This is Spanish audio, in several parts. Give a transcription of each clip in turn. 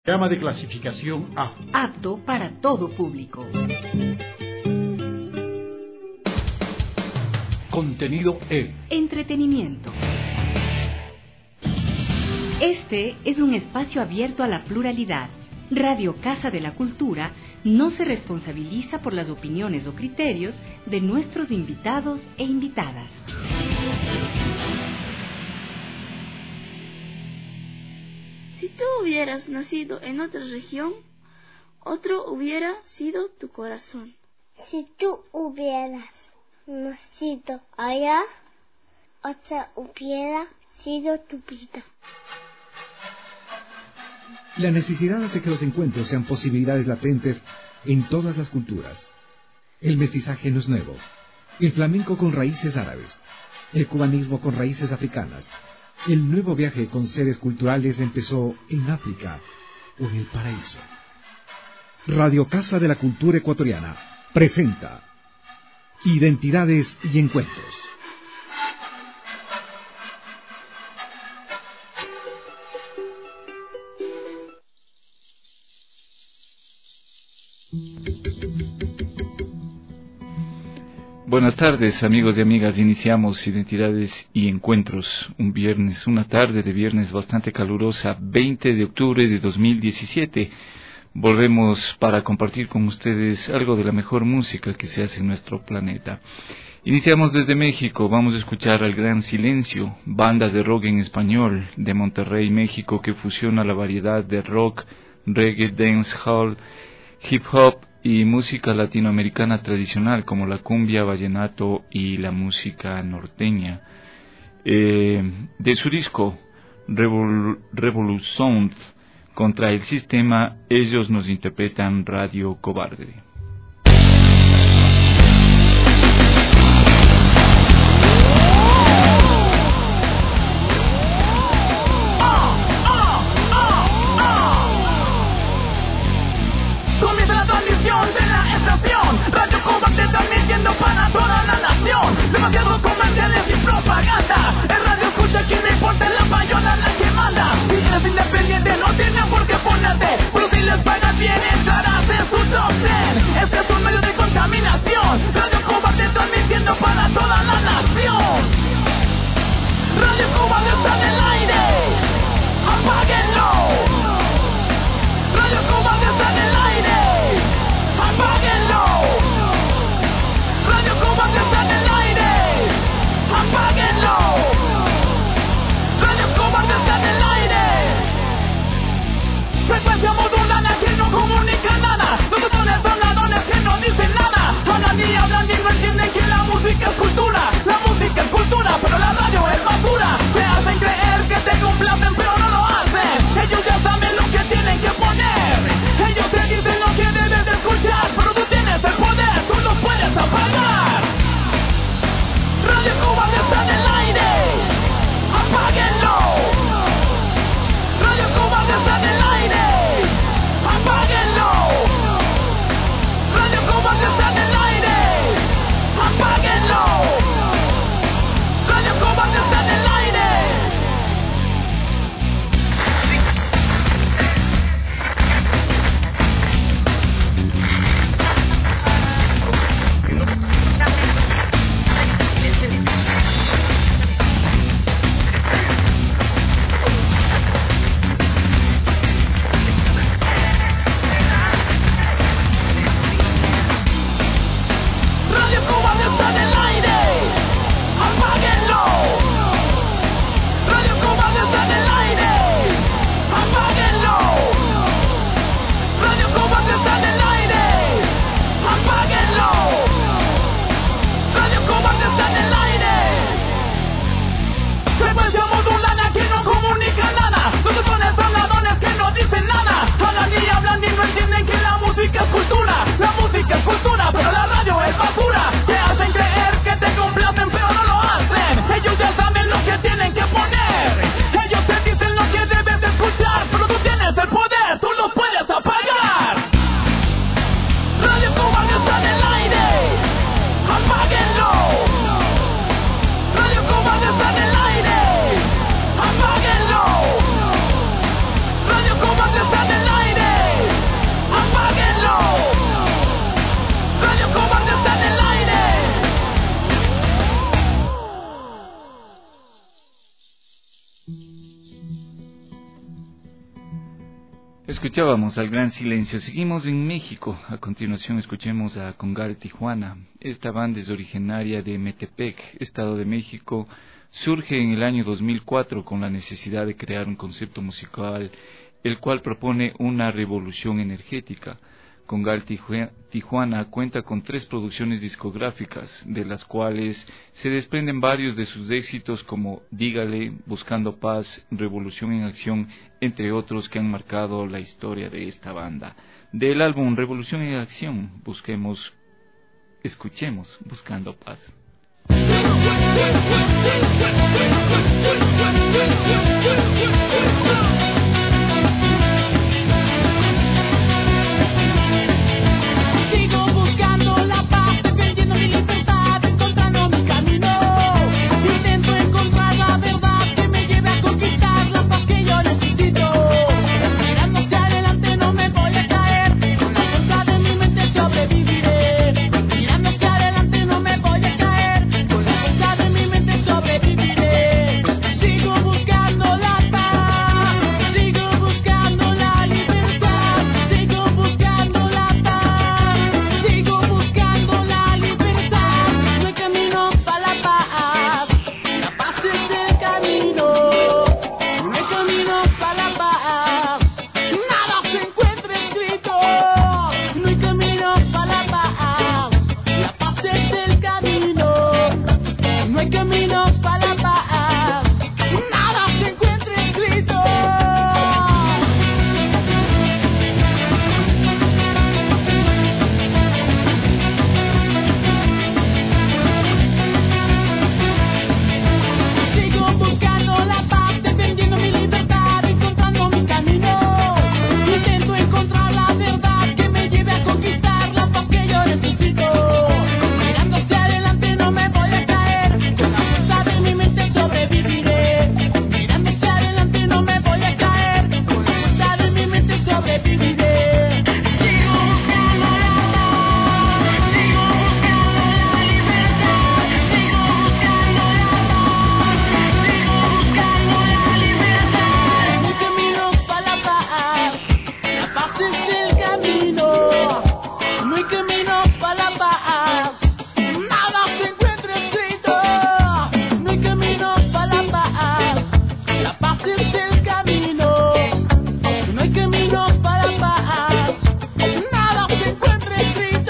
Programa de clasificación A. Apto para todo público. Contenido E. Entretenimiento. Este es un espacio abierto a la pluralidad. Radio Casa de la Cultura no se responsabiliza por las opiniones o criterios de nuestros invitados e invitadas. Si tú hubieras nacido en otra región, otro hubiera sido tu corazón. Si tú hubieras nacido allá, otra hubiera sido tu vida. La necesidad hace que los encuentros sean posibilidades latentes en todas las culturas. El mestizaje no es nuevo. El flamenco con raíces árabes. El cubanismo con raíces africanas. El nuevo viaje con seres culturales empezó en África o en el paraíso. Radio Casa de la Cultura Ecuatoriana presenta Identidades y Encuentros. Buenas tardes, amigos y amigas. Iniciamos Identidades y Encuentros, un viernes, una tarde de viernes bastante calurosa, 20 de octubre de 2017. Volvemos para compartir con ustedes algo de la mejor música que se hace en nuestro planeta. Iniciamos desde México. Vamos a escuchar al Gran Silencio, banda de rock en español de Monterrey, México, que fusiona la variedad de rock, reggae, dancehall, hip hop y música latinoamericana tradicional como la cumbia, vallenato y la música norteña. De su disco Revolution contra el sistema, ellos nos interpretan Radio Cobarde. Radio Cobarde transmitiendo para toda la nación. Demasiados comerciales y propaganda. El radio escucha quien le importa, la payola la que manda. Si eres independiente no tienes por qué ponerte, pero si les pagas bien entrarás en su top 10. Escuchábamos al Gran Silencio. Seguimos en México. A continuación escuchemos a Congal Tijuana. Esta banda es originaria de Metepec, Estado de México. Surge en el año 2004 con la necesidad de crear un concepto musical, el cual propone una revolución energética. Congal Tijuana cuenta con 3 producciones discográficas, de las cuales se desprenden varios de sus éxitos como Dígale, Buscando Paz, Revolución en Acción, entre otros que han marcado la historia de esta banda. Del álbum Revolución en Acción, escuchemos Buscando Paz. Sigo buscando la paz, defendiendo mi libertad, encontrando mi camino. Intento encontrar la verdad que me lleve a conquistar la paz que yo necesito. Mirando hacia adelante no me voy a caer, con la fuerza de mi mente sobreviviré. Mirando hacia adelante no me voy a caer, con la fuerza de mi mente sobreviviré. Sigo buscando la paz, sigo buscando la libertad, sigo buscando la paz, sigo buscando la libertad. No hay camino para la paz es el camino. No hay camino para la paz, nada se encuentra escrito. No hay camino para la paz es el camino. No hay caminos para la paz, nada se encuentra escrito. Sigo buscando la paz, defendiendo mi libertad, encontrando mi camino. Intento encontrar la verdad que me lleve a conquistar la paz que yo necesito. Mirando hacia adelante no me voy a caer, con la fuerza de mi mente sobreviviré. Mirando hacia adelante no me voy a caer, con la fuerza de mi mente sobreviviré. Sigo buscando la paz, sigo buscando la libertad, sigo buscando la paz, sigo buscando la libertad. No hay camino para la paz es el camino. No hay camino para la paz, nada se encuentra escrito. No hay camino para la paz es el camino. No hay camino para la paz, nada se encuentra escrito.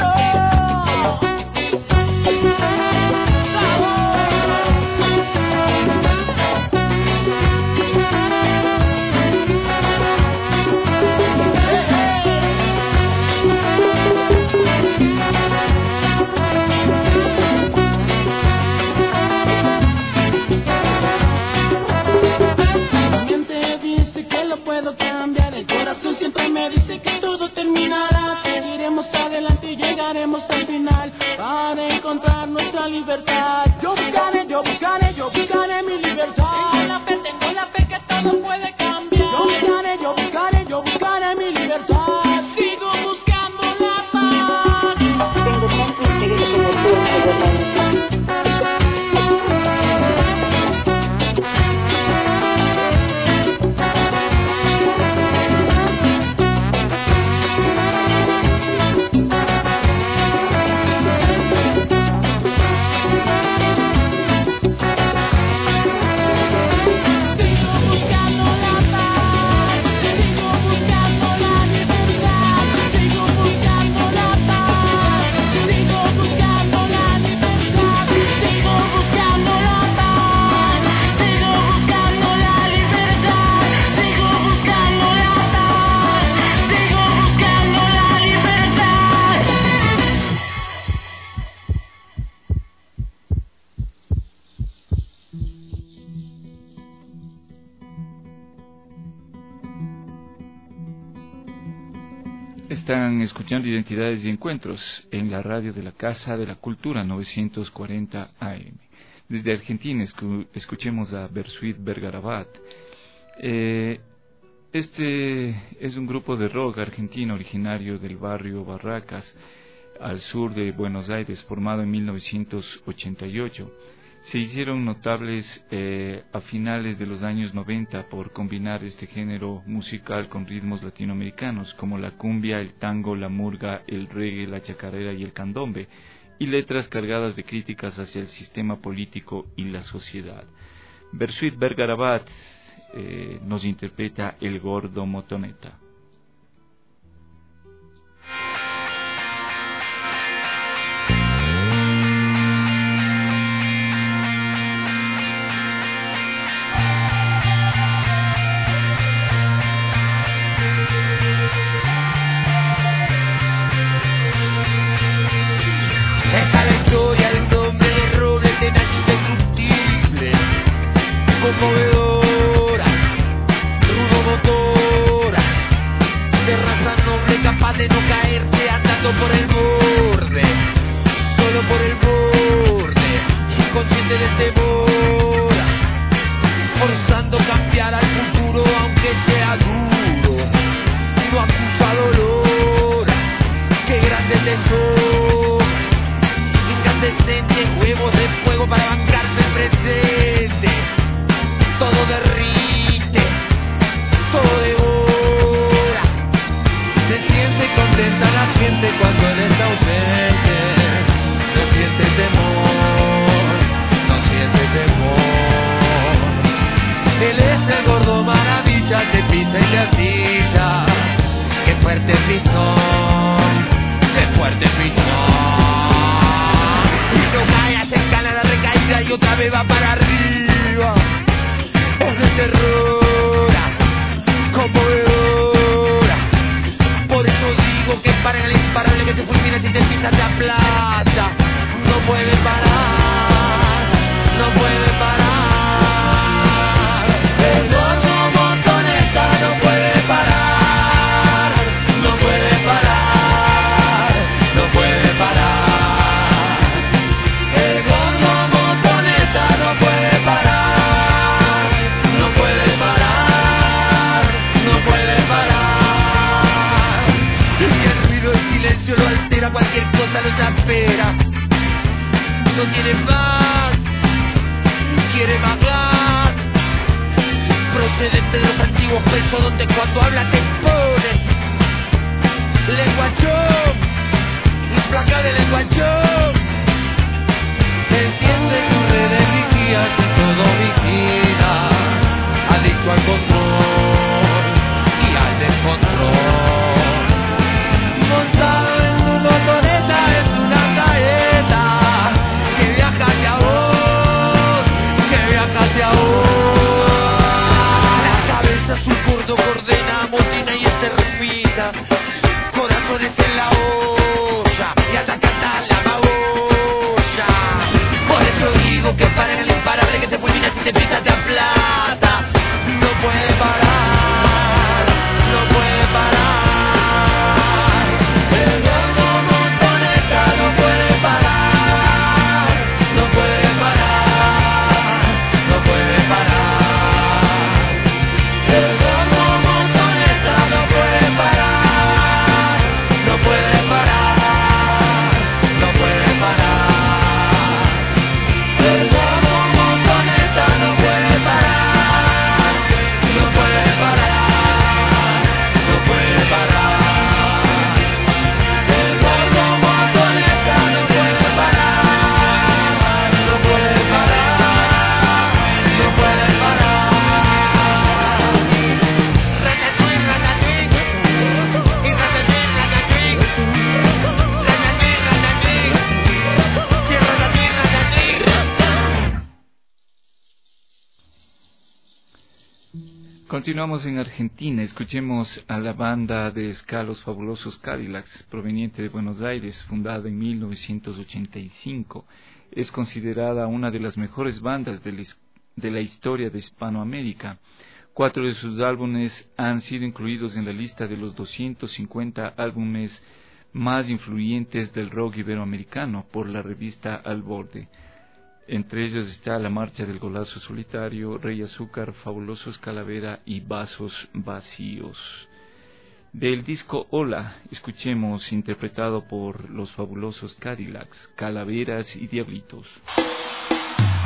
Mi mente dice que lo puedo cambiar, el corazón siempre me dice que todo terminará. Seguiremos adelante y llegaremos al final para encontrar nuestra libertad. Yo buscaré mi libertad. Tengo la fe que todo puede cambiar. Yo buscaré mi libertad. Sigo buscando la paz. Tengo tanto interés como tú en saber la verdad. Están escuchando Identidades y Encuentros en la radio de la Casa de la Cultura 940 AM. Desde Argentina escuchemos a Bersuit Vergarabat. Este es un grupo de rock argentino originario del barrio Barracas, al sur de Buenos Aires, formado en 1988. se hicieron notables a finales de los años 90 por combinar este género musical con ritmos latinoamericanos como la cumbia, el tango, la murga, el reggae, la chacarera y el candombe, y letras cargadas de críticas hacia el sistema político y la sociedad. Bersuit Vergarabat nos interpreta El Gordo Motoneta. Conmovedora, rudo motora, de raza noble capaz de no caerse andando por el borde, solo por el borde, inconsciente de temor, forzando cambiar al futuro aunque sea duro, no acusa dolor, qué grande tesoro, incandescentes huevos de fuego para bancarse el presente. Todo derrite, todo devora. Se siente contenta la gente cuando él está ausente. No siente temor, no siente temor. Él es el gordo maravilla, te pisa y te atilla. Qué fuerte pisón, qué fuerte pisón. Y no cae, hace escala la recaída y otra vez va para arriba. De terrora, conmovedora. Por eso digo que paren al imparable que te fulmina si te pisas te aplasta. No puede parar, no puede parar. El gordo motoneta no puede parar, no puede parar, no puede parar. El gordo motoneta no puede parar. Lo altera, cualquier cosa lo desespera. No tiene paz, quiere más gas. Procedente de los antiguos pesos donde cuando habla te pone lenguachón, implacable lenguachón. Enciende tu red de vigías y todo vigila, adicto al control y al descontrol. Montado en tu motoneta es una saeta que viaja hacia vos, que viaja hacia vos. La cabeza es un gordo que ordena, motina y extermina, corazones en la olla y ataca la magolla. Por eso digo que paren el imparable que te fulmina si te pisas de plata. No puede parar, no puede parar. Continuamos en Argentina, escuchemos a la banda de ska Los Fabulosos Cadillacs, proveniente de Buenos Aires, fundada en 1985. Es considerada una de las mejores bandas de la historia de Hispanoamérica. 4 de sus álbumes han sido incluidos en la lista de los 250 álbumes más influyentes del rock iberoamericano por la revista Al Borde. Entre ellos está La Marcha del Golazo Solitario, Rey Azúcar, Fabulosos Calavera y Vasos Vacíos. Del disco Hola, escuchemos, interpretado por Los Fabulosos Cadillacs, Calaveras y Diablitos.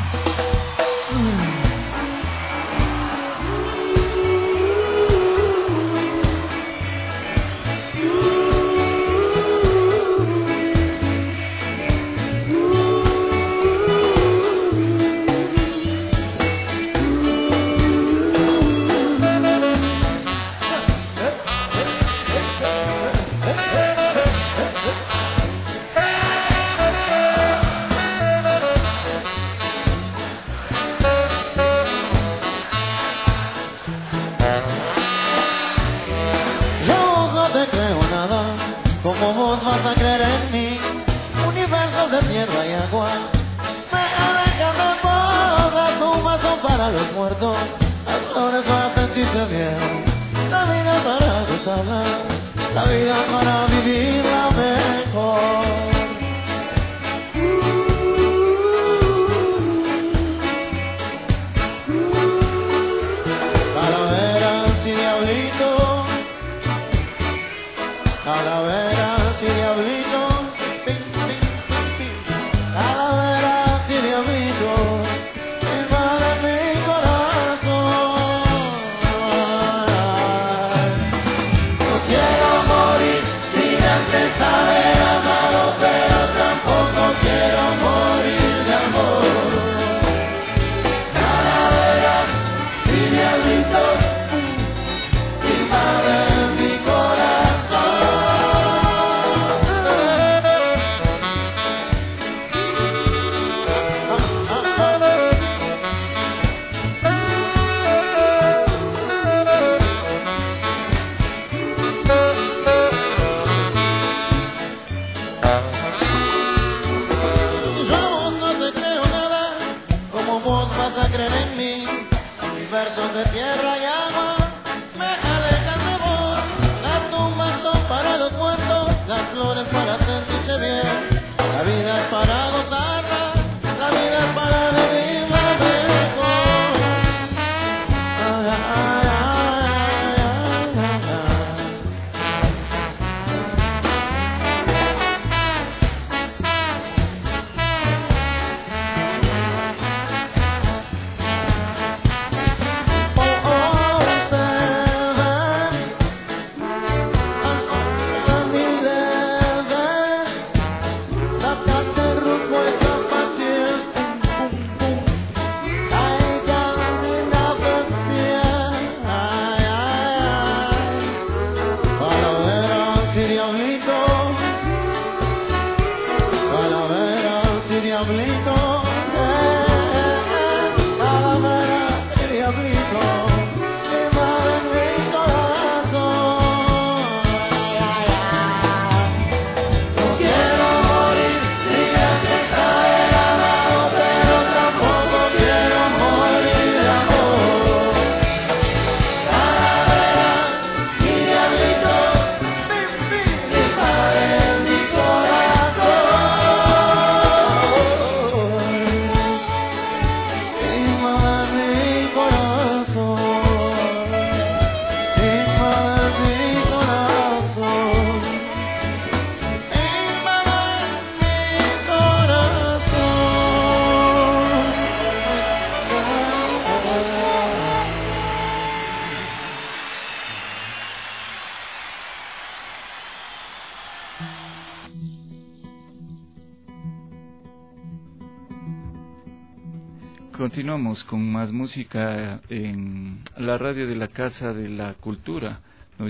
Continuamos con más música en la radio de la Casa de la Cultura,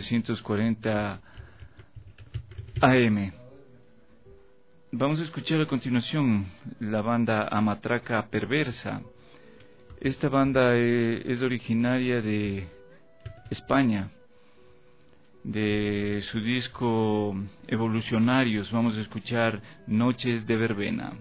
940 AM. Vamos a escuchar a continuación la banda Amatraca Perversa. Esta banda es originaria de España. De su disco Evolucionarios vamos a escuchar Noches de Verbena.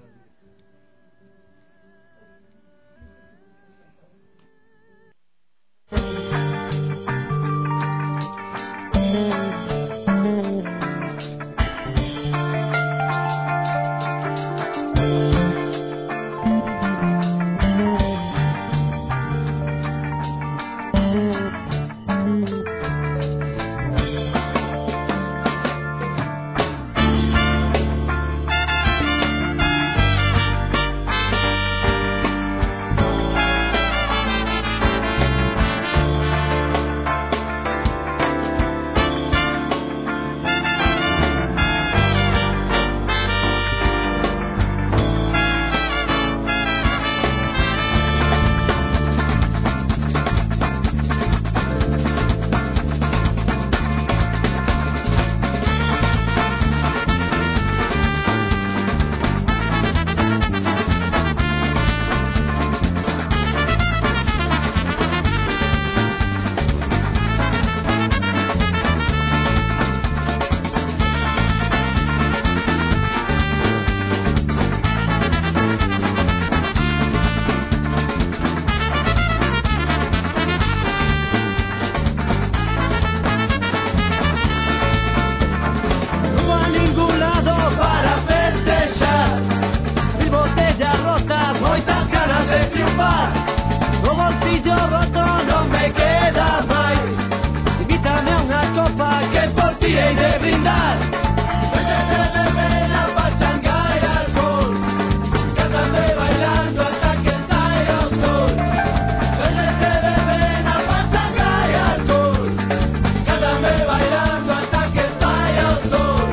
y de brindar. Desde bebé la pachanga y alcohol, cantando y bailando hasta que salga el sol. Desde bebé la pachanga y alcohol, cantando y bailando hasta que salga el sol.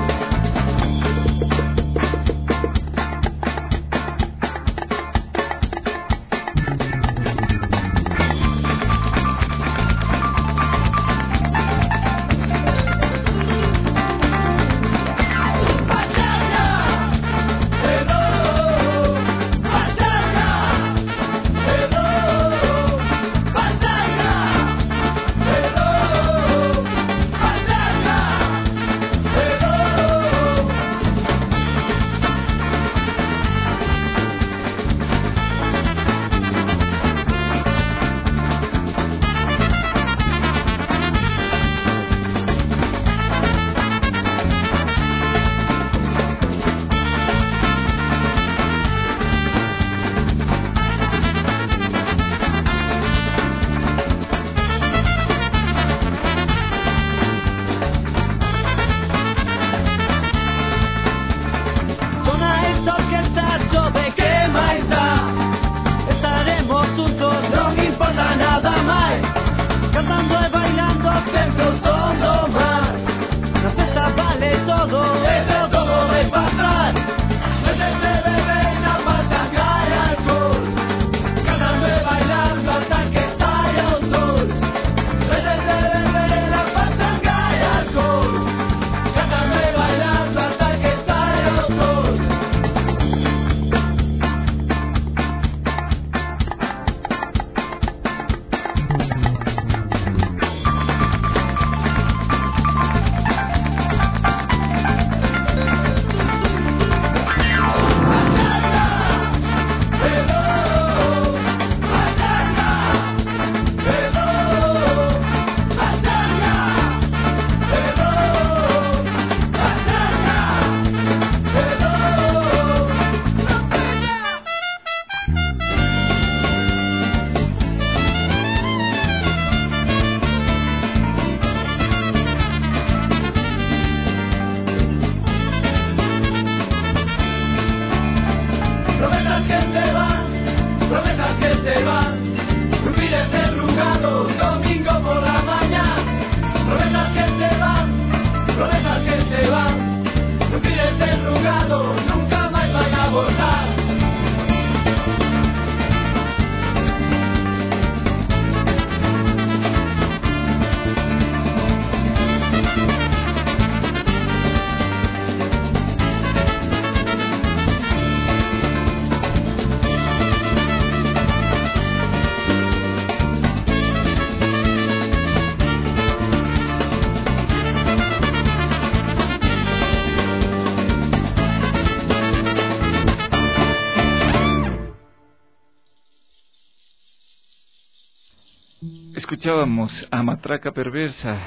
Escuchábamos a Matraca Perversa,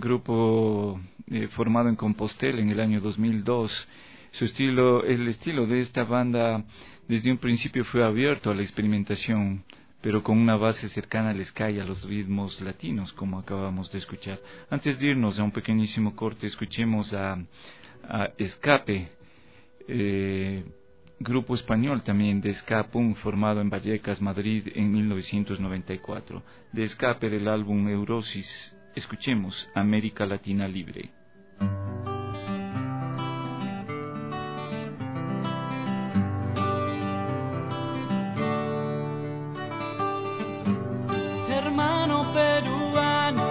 grupo formado en Compostela en el año 2002. El estilo de esta banda desde un principio fue abierto a la experimentación, pero con una base cercana al ska y a los ritmos latinos, como acabamos de escuchar. Antes de irnos a un pequeñísimo corte, escuchemos a Escape, grupo español también de ska punk formado en Vallecas, Madrid en 1994. De Escape, del álbum Neurosis, escuchemos América Latina Libre. Hermano peruano,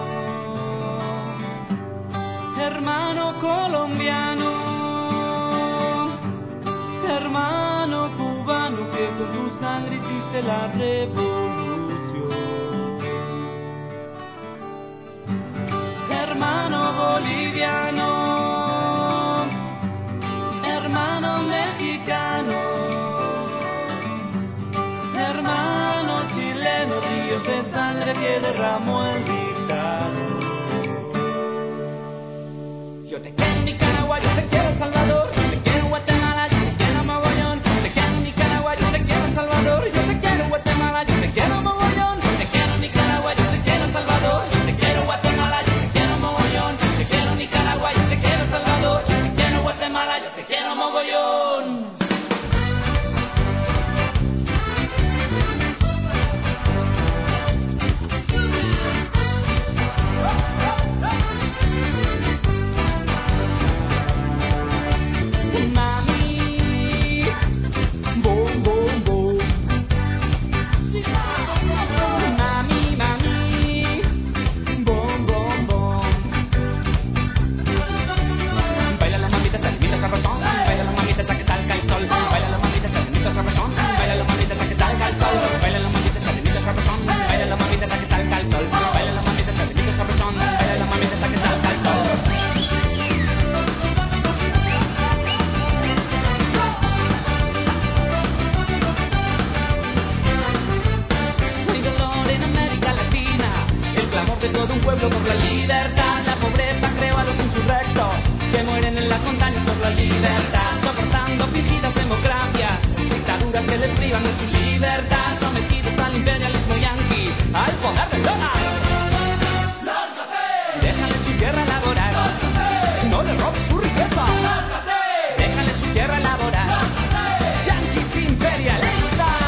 hermano colombiano, hermano cubano, que con tu sangre hiciste la revolución. Hermano boliviano, hermano mexicano, hermano chileno, ríos de sangre que derramó el dictador. Yo te quiero en Nicaragua, yo te quiero en Salvador, yo te quiero en Guatemala, yo te quiero en Mogollón. Yo te quiero en Nicaragua, yo te quiero en Salvador, yo te quiero en Guatemala, yo te quiero en Mogollón. Yo te quiero en Nicaragua, yo te quiero en Salvador, yo te quiero en Guatemala, yo te quiero en Mogollón. Yo te quiero en Nicaragua, yo te quiero libertad. La pobreza creó a los insurrectos que mueren en las montañas por la libertad, soportando fingidas democracias, dictaduras que les privan de su libertad, sometidos al imperialismo yanqui, al poder del dólar. Déjale su tierra laboral, no le robes su riqueza. Déjale su tierra laboral, yanquis imperialistas.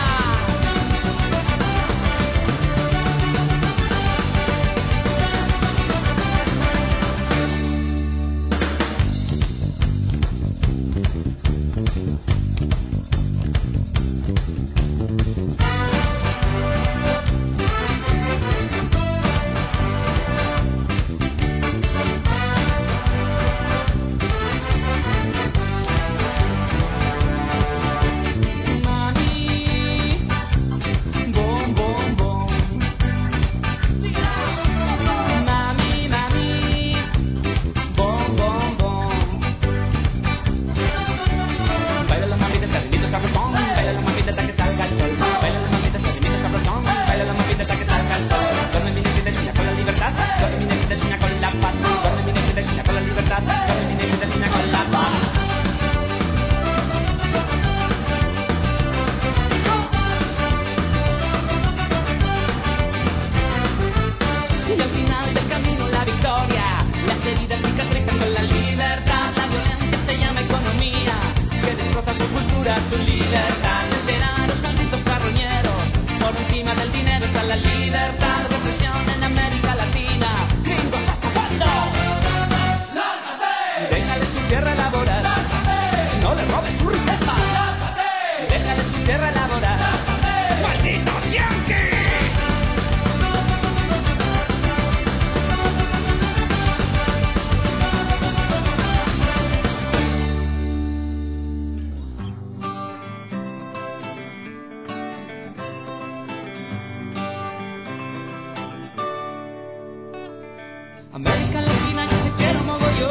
América Latina, yo te quiero mogollón.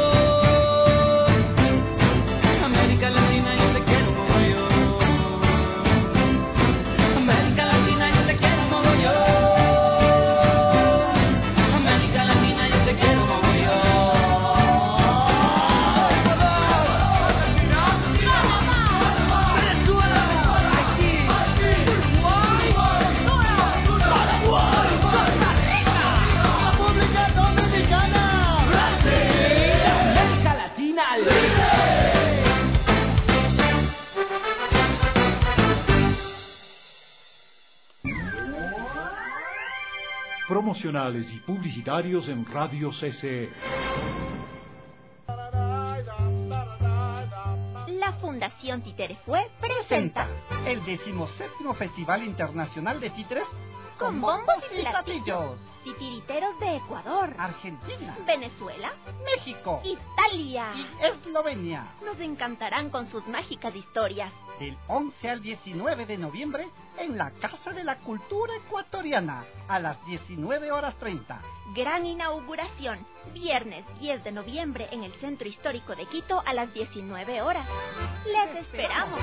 América Latina, yo te quiero mogollón. América Latina, yo te quiero mogollón. América Latina, yo te quiero Promocionales y publicitarios en Radio CC. La Fundación Títerefue presenta el 17º Festival Internacional de Títeres con bombos y platillos. Titiriteros de Ecuador, Argentina, Venezuela, México, Italia y Eslovenia. Nos encantarán con sus mágicas historias. Del 11 al 19 de noviembre en la Casa de la Cultura Ecuatoriana a las 19:30. Gran inauguración, viernes 10 de noviembre en el Centro Histórico de Quito a las 19 horas. ¡Les esperamos!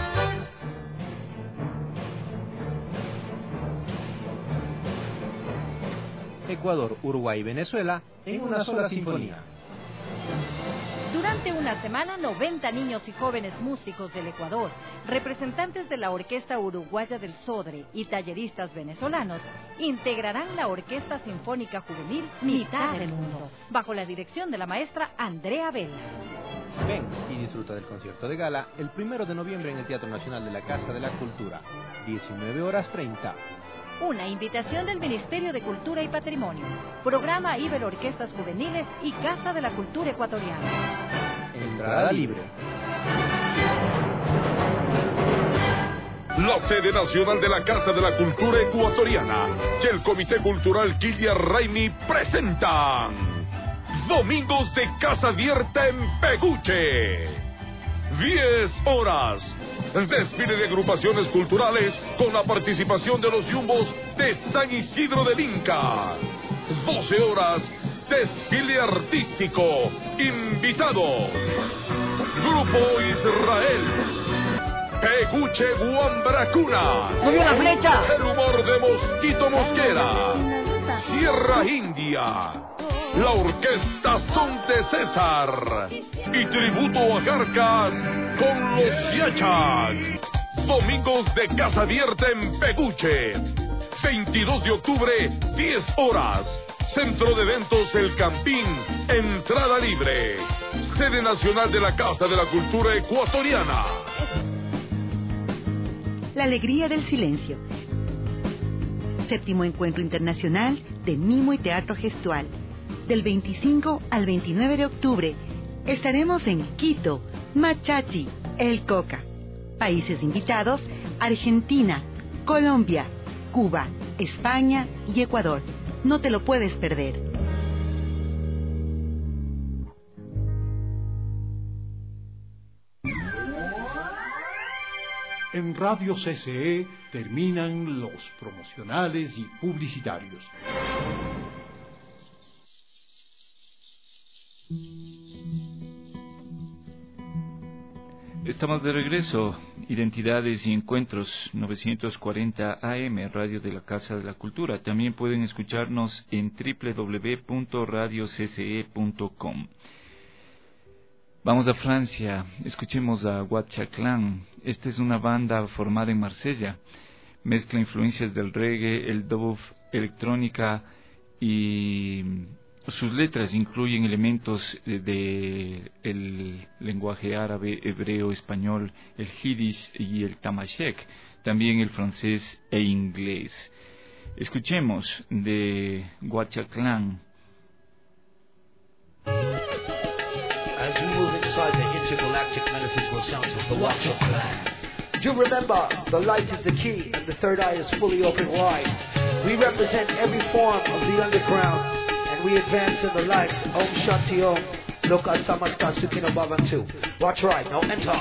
Ecuador, Uruguay y Venezuela en una sola sinfonía. Durante una semana, 90 niños y jóvenes músicos del Ecuador, representantes de la Orquesta Uruguaya del Sodre y talleristas venezolanos, integrarán la Orquesta Sinfónica Juvenil Mitad del Mundo, bajo la dirección de la maestra Andrea Vela. Ven y disfruta del concierto de gala el 1 de noviembre en el Teatro Nacional de la Casa de la Cultura, 19:30. Una invitación del Ministerio de Cultura y Patrimonio, Programa Ibero Orquestas Juveniles y Casa de la Cultura Ecuatoriana. Entrada libre. La sede nacional de la Casa de la Cultura Ecuatoriana y el Comité Cultural Kilia Raimi presentan Domingos de Casa Abierta en Peguche. 10 horas. Desfile de agrupaciones culturales con la participación de los yumbos de San Isidro del Inca. 12 horas. Desfile artístico. Invitados: Grupo Israel, Peguche Guambracuna, ¡Subió la flecha! El humor de Mosquito Mosquera, Sierra India, la orquesta Son de César. Y tributo a Carcas con los Yachag. Domingos de Casa Abierta en Peguche. 22 de octubre, 10 horas. Centro de Eventos El Campín, entrada libre. Sede nacional de la Casa de la Cultura Ecuatoriana. La alegría del silencio. 7º Encuentro Internacional de Mimo y Teatro Gestual. Del 25 al 29 de octubre. Estaremos en Quito, Machachi, El Coca. Países invitados: Argentina, Colombia, Cuba, España y Ecuador. No te lo puedes perder. En Radio CCE terminan los promocionales y publicitarios. Estamos de regreso. Identidades y Encuentros, 940 AM, Radio de la Casa de la Cultura. También pueden escucharnos en www.radiocce.com. Vamos a Francia. Escuchemos a Guachaclan. Esta es una banda formada en Marsella. Mezcla influencias del reggae, el dub, electrónica, y sus letras incluyen elementos de el lenguaje árabe, hebreo, español, el yiddish y el tamashek, también el francés e inglés. Escuchemos de Guachaclan. As we move inside the intergalactic metaphysical sounds of the Guachaclan, do remember, the light is the key and the third eye is fully open wide. We represent every form of the underground, and we advance in the light. Om Shanti Om. Loka Samasta Sukino Bhavantu. Watch right, now enter.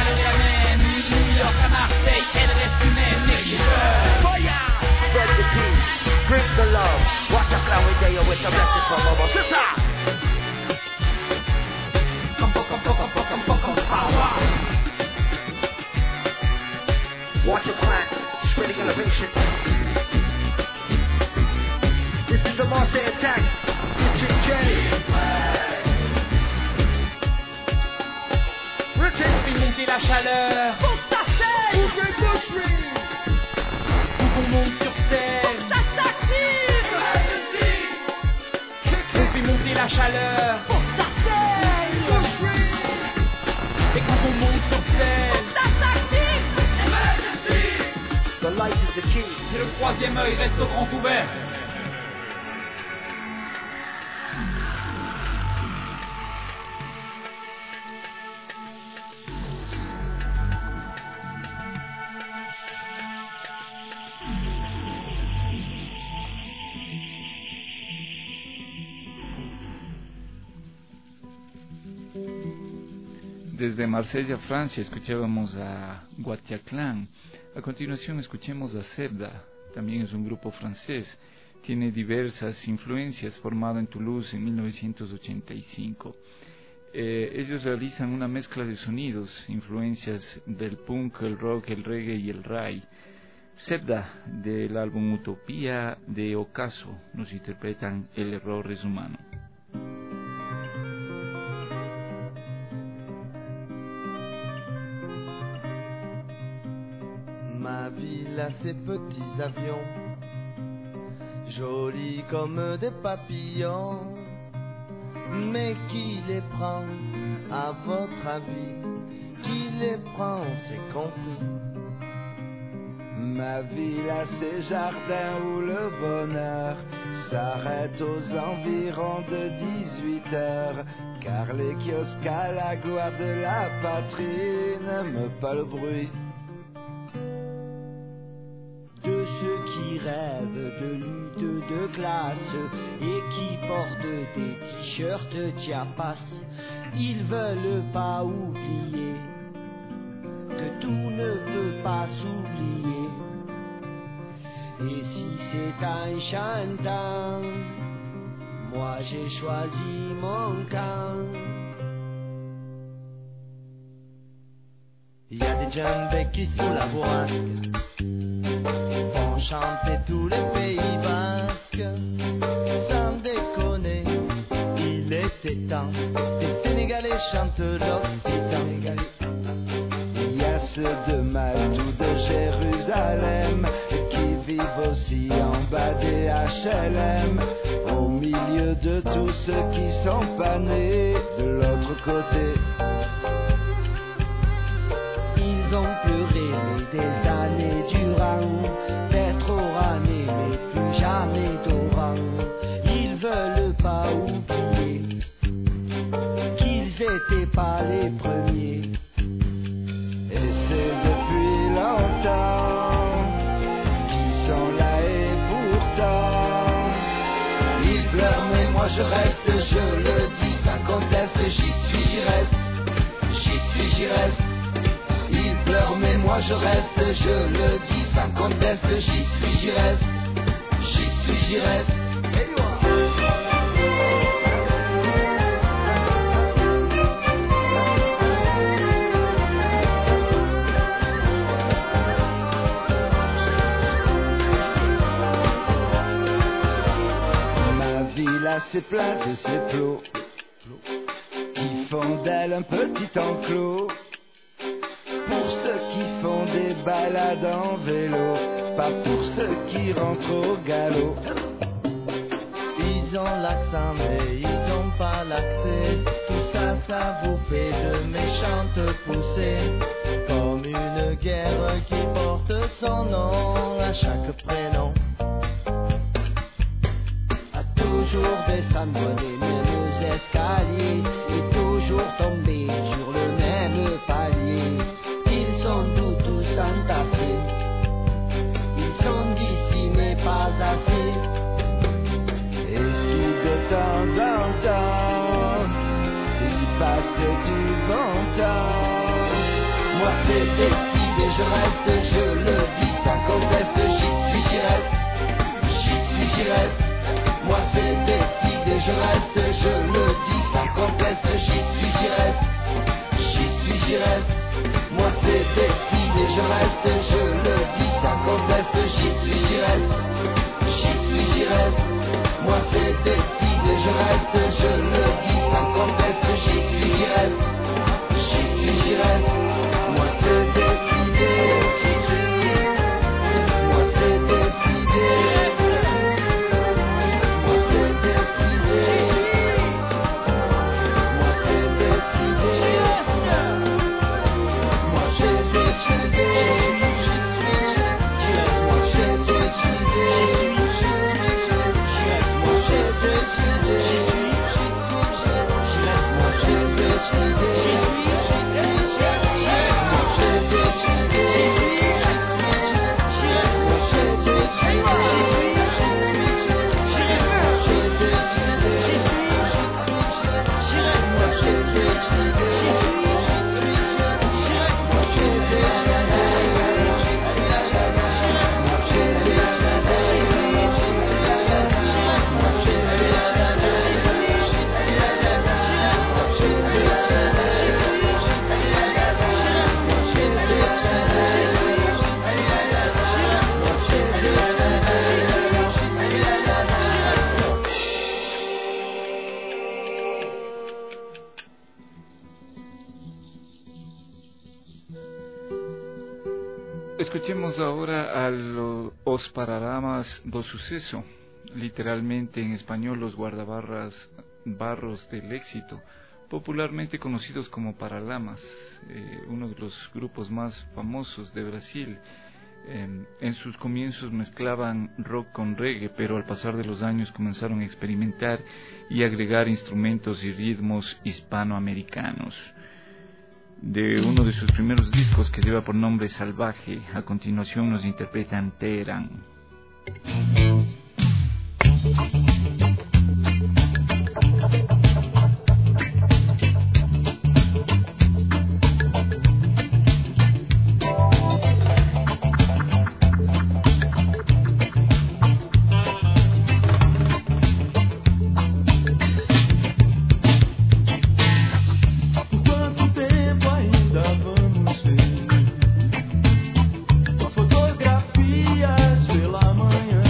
Fire! Spread the peace. la chaleur. Faut que ça sèche. Faut qu'on monte sur scène. Faut que ça s'active. On fait monter la chaleur. Faut que ça saigne. Et quand on monte sur scène, Faut que ça s'active. The light is the key. c'est le troisième œil reste au grand ouvert. Desde Marsella, Francia, escuchábamos a Guatiaclán. A continuación escuchemos a Sebda, también es un grupo francés. Tiene diversas influencias, formado en Toulouse en 1985. Ellos realizan una mezcla de sonidos, influencias del punk, el rock, el reggae y el rai. Sebda, del álbum Utopía de Ocaso, nos interpretan El error es humano. Ma ville a ses petits avions, jolis comme des papillons. Mais qui les prend, à votre avis? Qui les prend, c'est compris. Ma ville a ses jardins où le bonheur s'arrête aux environs de 18 heures. Car les kiosques à la gloire de la patrie n'aiment pas le bruit. De ceux qui rêvent de lutte de classe et qui portent des t-shirts Chiapas, ils veulent pas oublier que tout ne peut pas s'oublier. Et si c'est un chantant, moi j'ai choisi mon camp. Il y a des djembés qui sous la bourrasque font chanter tous les pays basques. Sans déconner, il était temps. Les Sénégalais chantent l'Occitan. Il y a ceux de Maltou, de Jérusalem, qui vivent aussi en bas des HLM, au milieu de tous ceux qui sont pas nés de l'autre côté. Ils ont pleuré des années durant, d'être oranés mais plus jamais d'orang. Ils veulent pas oublier qu'ils étaient pas les premiers. Et c'est depuis longtemps qu'ils sont là et pourtant ils pleurent mais moi je reste, je le dis sans conteste, j'y suis, j'y reste, j'y suis, j'y reste. Ils pleurent mais moi je reste, je le dis sans conteste, j'y suis, j'y reste, j'y suis, j'y reste. Ma ville a ses plaintes et ses flots qui font d'elle un petit enclos. Pour ceux qui font des balades en vélo, pas pour ceux qui rentrent au galop. Ils ont l'accent mais ils ont pas l'accès. Tout ça, ça vous fait de méchantes poussées. Comme une guerre qui porte son nom à chaque prénom. A toujours descendre les mêmes escaliers et toujours tomber sur le même palier. Ils sont tous entassés, ils sont d'ici mais pas assez. Et si de temps en temps il passait du bon temps, moi c'est décidé, je reste, je le dis sans conteste, j'y suis, j'y reste, j'y suis, j'y reste. Moi c'est décidé, je reste, je le dis sans conteste, j'y suis, j'y reste, j'y suis, j'y reste. Moi c'est décidé, je reste, je le dis sans conteste, j'y suis, j'y reste, j'y suis, j'y reste. Moi c'est décidé, je reste, je le dis sans conteste, j'y suis, j'y reste, j'y suis, j'y reste. Escuchemos ahora a los Paralamas do Suceso, literalmente en español los guardabarros del éxito, popularmente conocidos como Paralamas, uno de los grupos más famosos de Brasil. En sus comienzos mezclaban rock con reggae, pero al pasar de los años comenzaron a experimentar y agregar instrumentos y ritmos hispanoamericanos. De uno de sus primeros discos, que lleva por nombre Salvaje, a continuación nos interpretan Teherán. Fotografias pela manhã.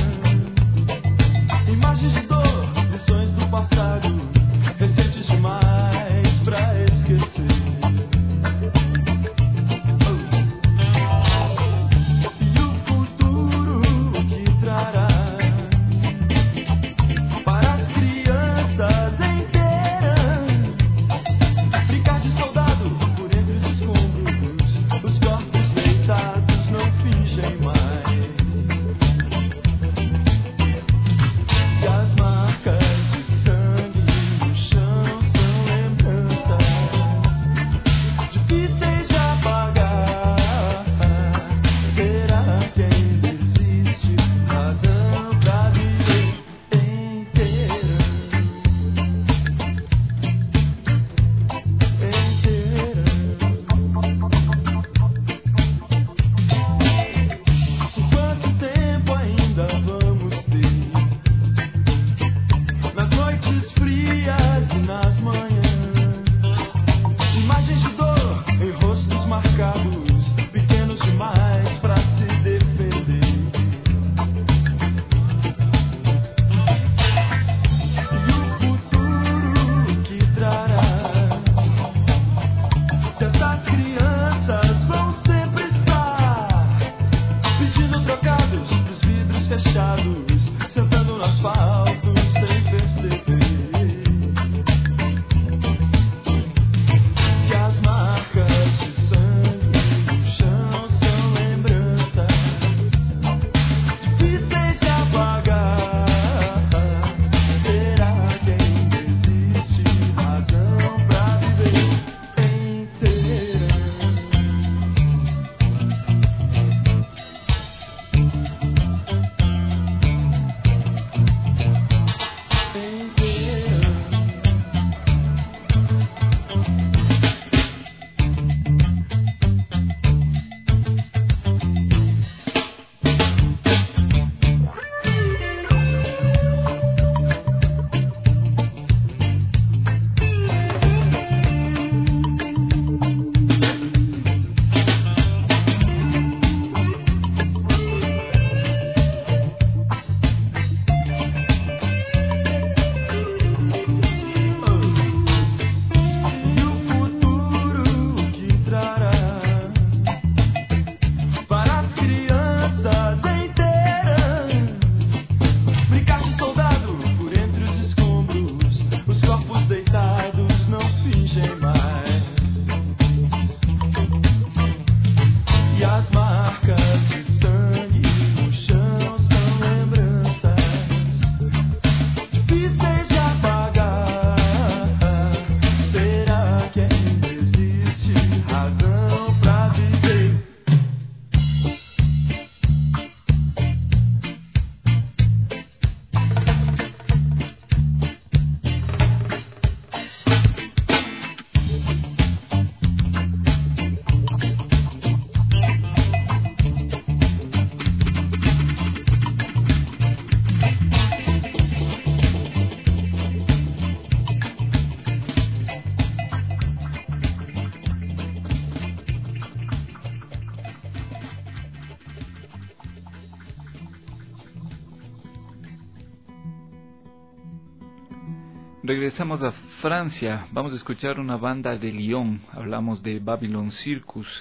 Regresamos a Francia, vamos a escuchar una banda de Lyon, hablamos de Babylon Circus.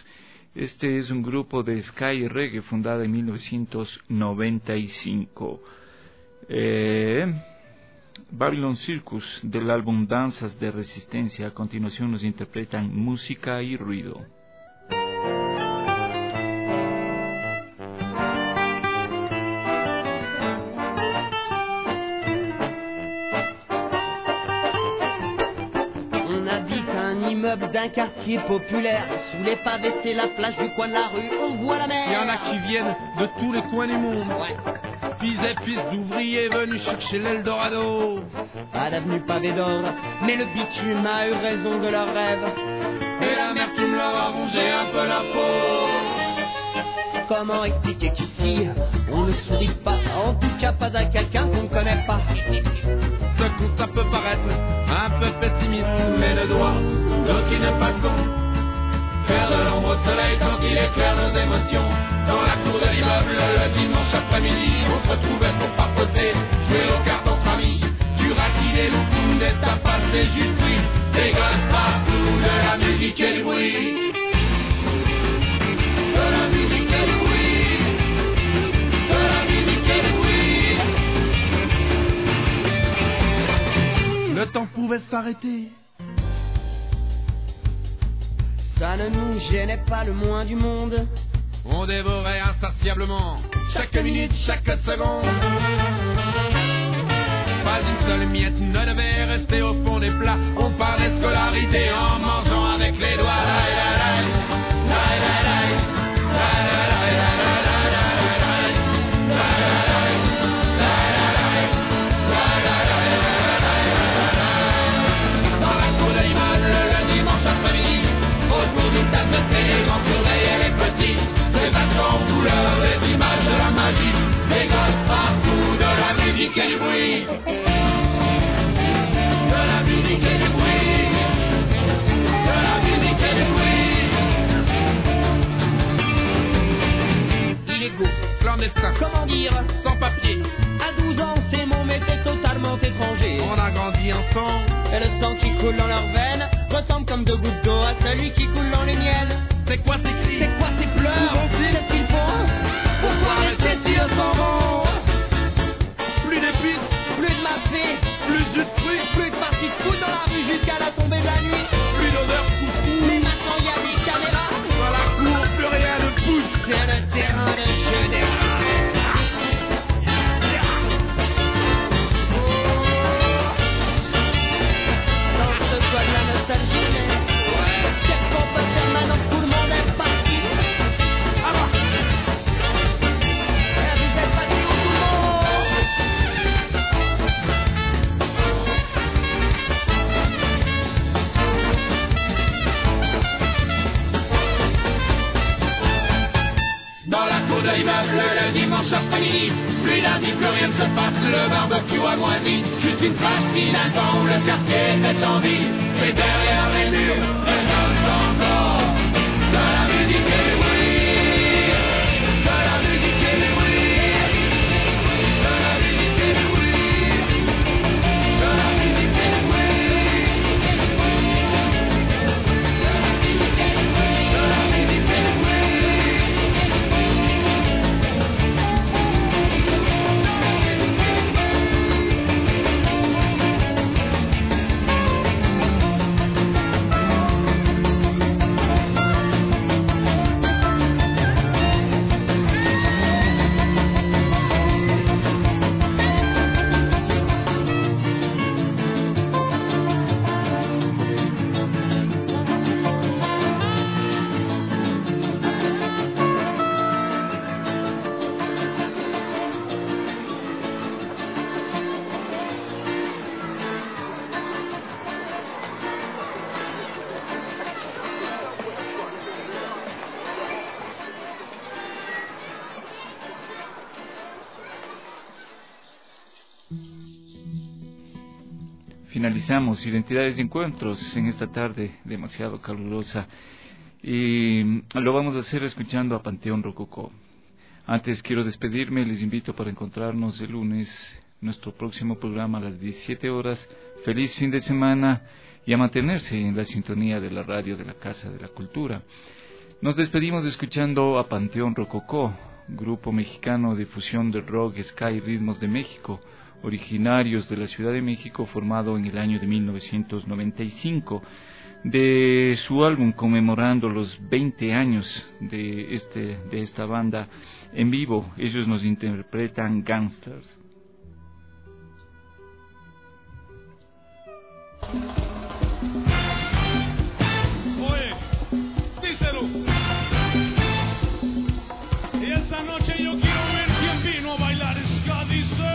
Este es un grupo de ska y reggae fundado en 1995. Babylon Circus, del álbum Danzas de Resistencia. A continuación nos interpretan Música y Ruido. D'un quartier populaire, sous les pavés c'est la plage du coin de la rue, on voit la mer. Il y en a qui viennent de tous les coins du monde. Ouais. Fils et fils d'ouvriers venus chercher l'Eldorado. Pas d'avenue, pas d'or, mais le bitume a eu raison de leurs rêves. Et l'amertume leur a rongé un peu la peau. Comment expliquer qu'ici, on ne sourit pas, en tout cas pas à quelqu'un qu'on ne connaît pas. Ce constat peut paraître un peu pessimiste, mais le doigt d'aucune façon faire de l'ombre au soleil quand il éclaire nos émotions. Dans la cour de l'immeuble, le dimanche après-midi, on se retrouvait pour papoter, jouer aux cartes entre amis. Du raki, des loukoums, des tapas, des jus de fruits, des gosses partout, de la musique et du bruit. De la musique et du bruit. De la musique et du bruit. Le temps pouvait s'arrêter. Ça ne nous gênait pas le moins du monde. On dévorait insatiablement chaque minute, chaque seconde. Pas une seule miette ne devait rester au fond des plats. On parlait scolarité en mangeant avec les doigts. Dans la cour de l'immeuble, le dimanche après-midi, autour d'une table de télé, on surveillait les petits. Les bâtons en couleur, les images de la magie. Les gosses partout, de la musique et du bruit. De la musique et du bruit. De la musique et du bruit. Illégaux, clandestins, comment dire, sans papier. À 12 ans, ces mots m'étaient totalement étrangers. On a grandi ensemble. Et le sang qui coule dans leurs veines ressemble comme deux gouttes d'eau à celui qui coule dans les miennes. C'est quoi ces cris? C'est quoi ces pleurs? Qu'est-ce qu'ils font? Pourquoi rester si au s'en vont? Plus d'épices, plus de mafé, plus de jus de fruits, plus de parties de foot dans la rue jusqu'à la tombée de la nuit. Plus d'odeur foufou. Mais maintenant y a des caméras. Dans la cour, plus rien ne bouge. C'est le terrain de jeu des rats. Dans ce soit de la nostalgie, mais qu'est-ce qu'on peut faire maintenant que tout le monde est parti? Ah bah. Vous êtes parti où tout le monde? Dans la cour de l'immeuble, le dimanche après-midi, plus lundi, plus rien ne se passe, le barbecue a moins vite, juste une partie d'un temps où le quartier était en vie, et derrière les murs, résonne encore de la musique et du bruit, de la musique et du bruit, de la musique et du bruit, de la musique et du bruit, de la musique et du bruit, de la musique et du bruit. Finalizamos Identidades y Encuentros en esta tarde demasiado calurosa y lo vamos a hacer escuchando a Panteón Rococó. Antes quiero despedirme, les invito para encontrarnos el lunes, nuestro próximo programa a las 17 horas. Feliz fin de semana y a mantenerse en la sintonía de la radio de la Casa de la Cultura. Nos despedimos escuchando a Panteón Rococó, grupo mexicano de fusión de rock, ska y ritmos de México, originarios de la Ciudad de México, formado en el año de 1995. De su álbum conmemorando los 20 años de esta banda en vivo, ellos nos interpretan Gangsters. Oye, díselo. Y esa noche yo quiero ver quién vino a bailar ska, dice.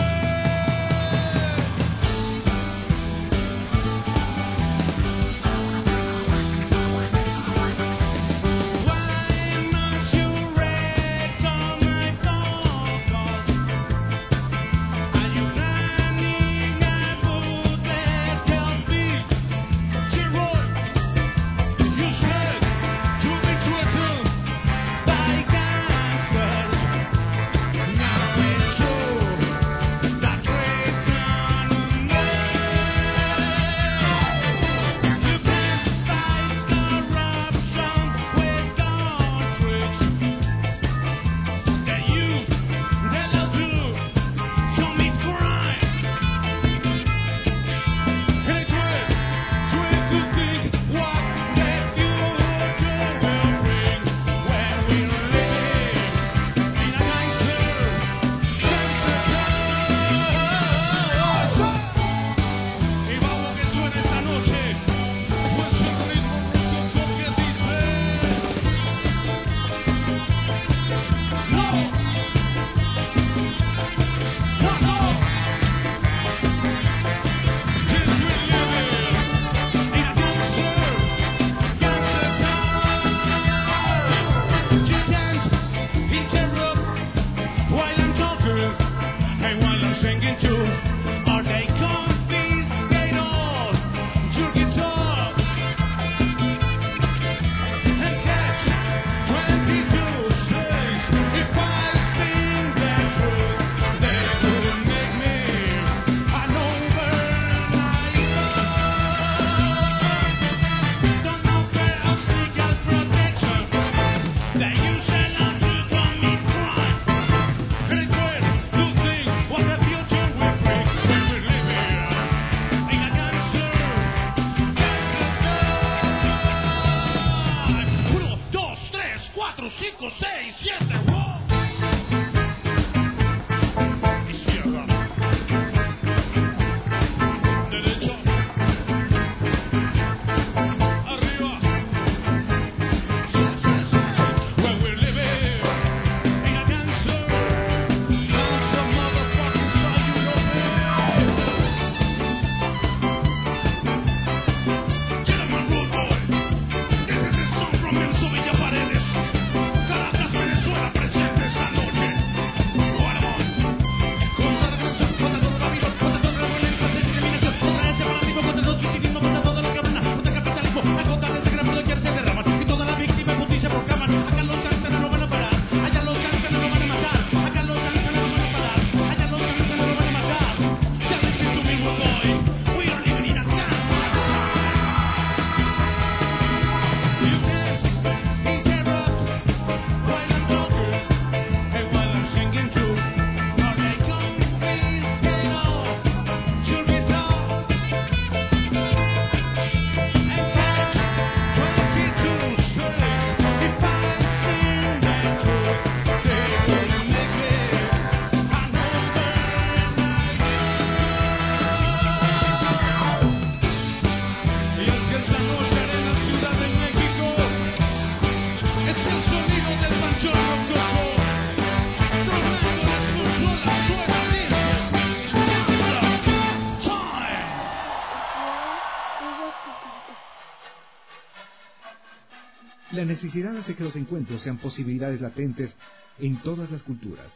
La necesidad hace que los encuentros sean posibilidades latentes en todas las culturas.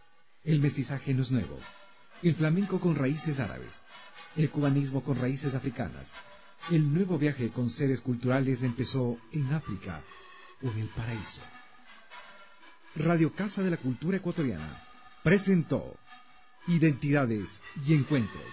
El mestizaje no es nuevo. El flamenco con raíces árabes. El cubanismo con raíces africanas. El nuevo viaje con seres culturales empezó en África o en el paraíso. Radio Casa de la Cultura Ecuatoriana presentó Identidades y Encuentros.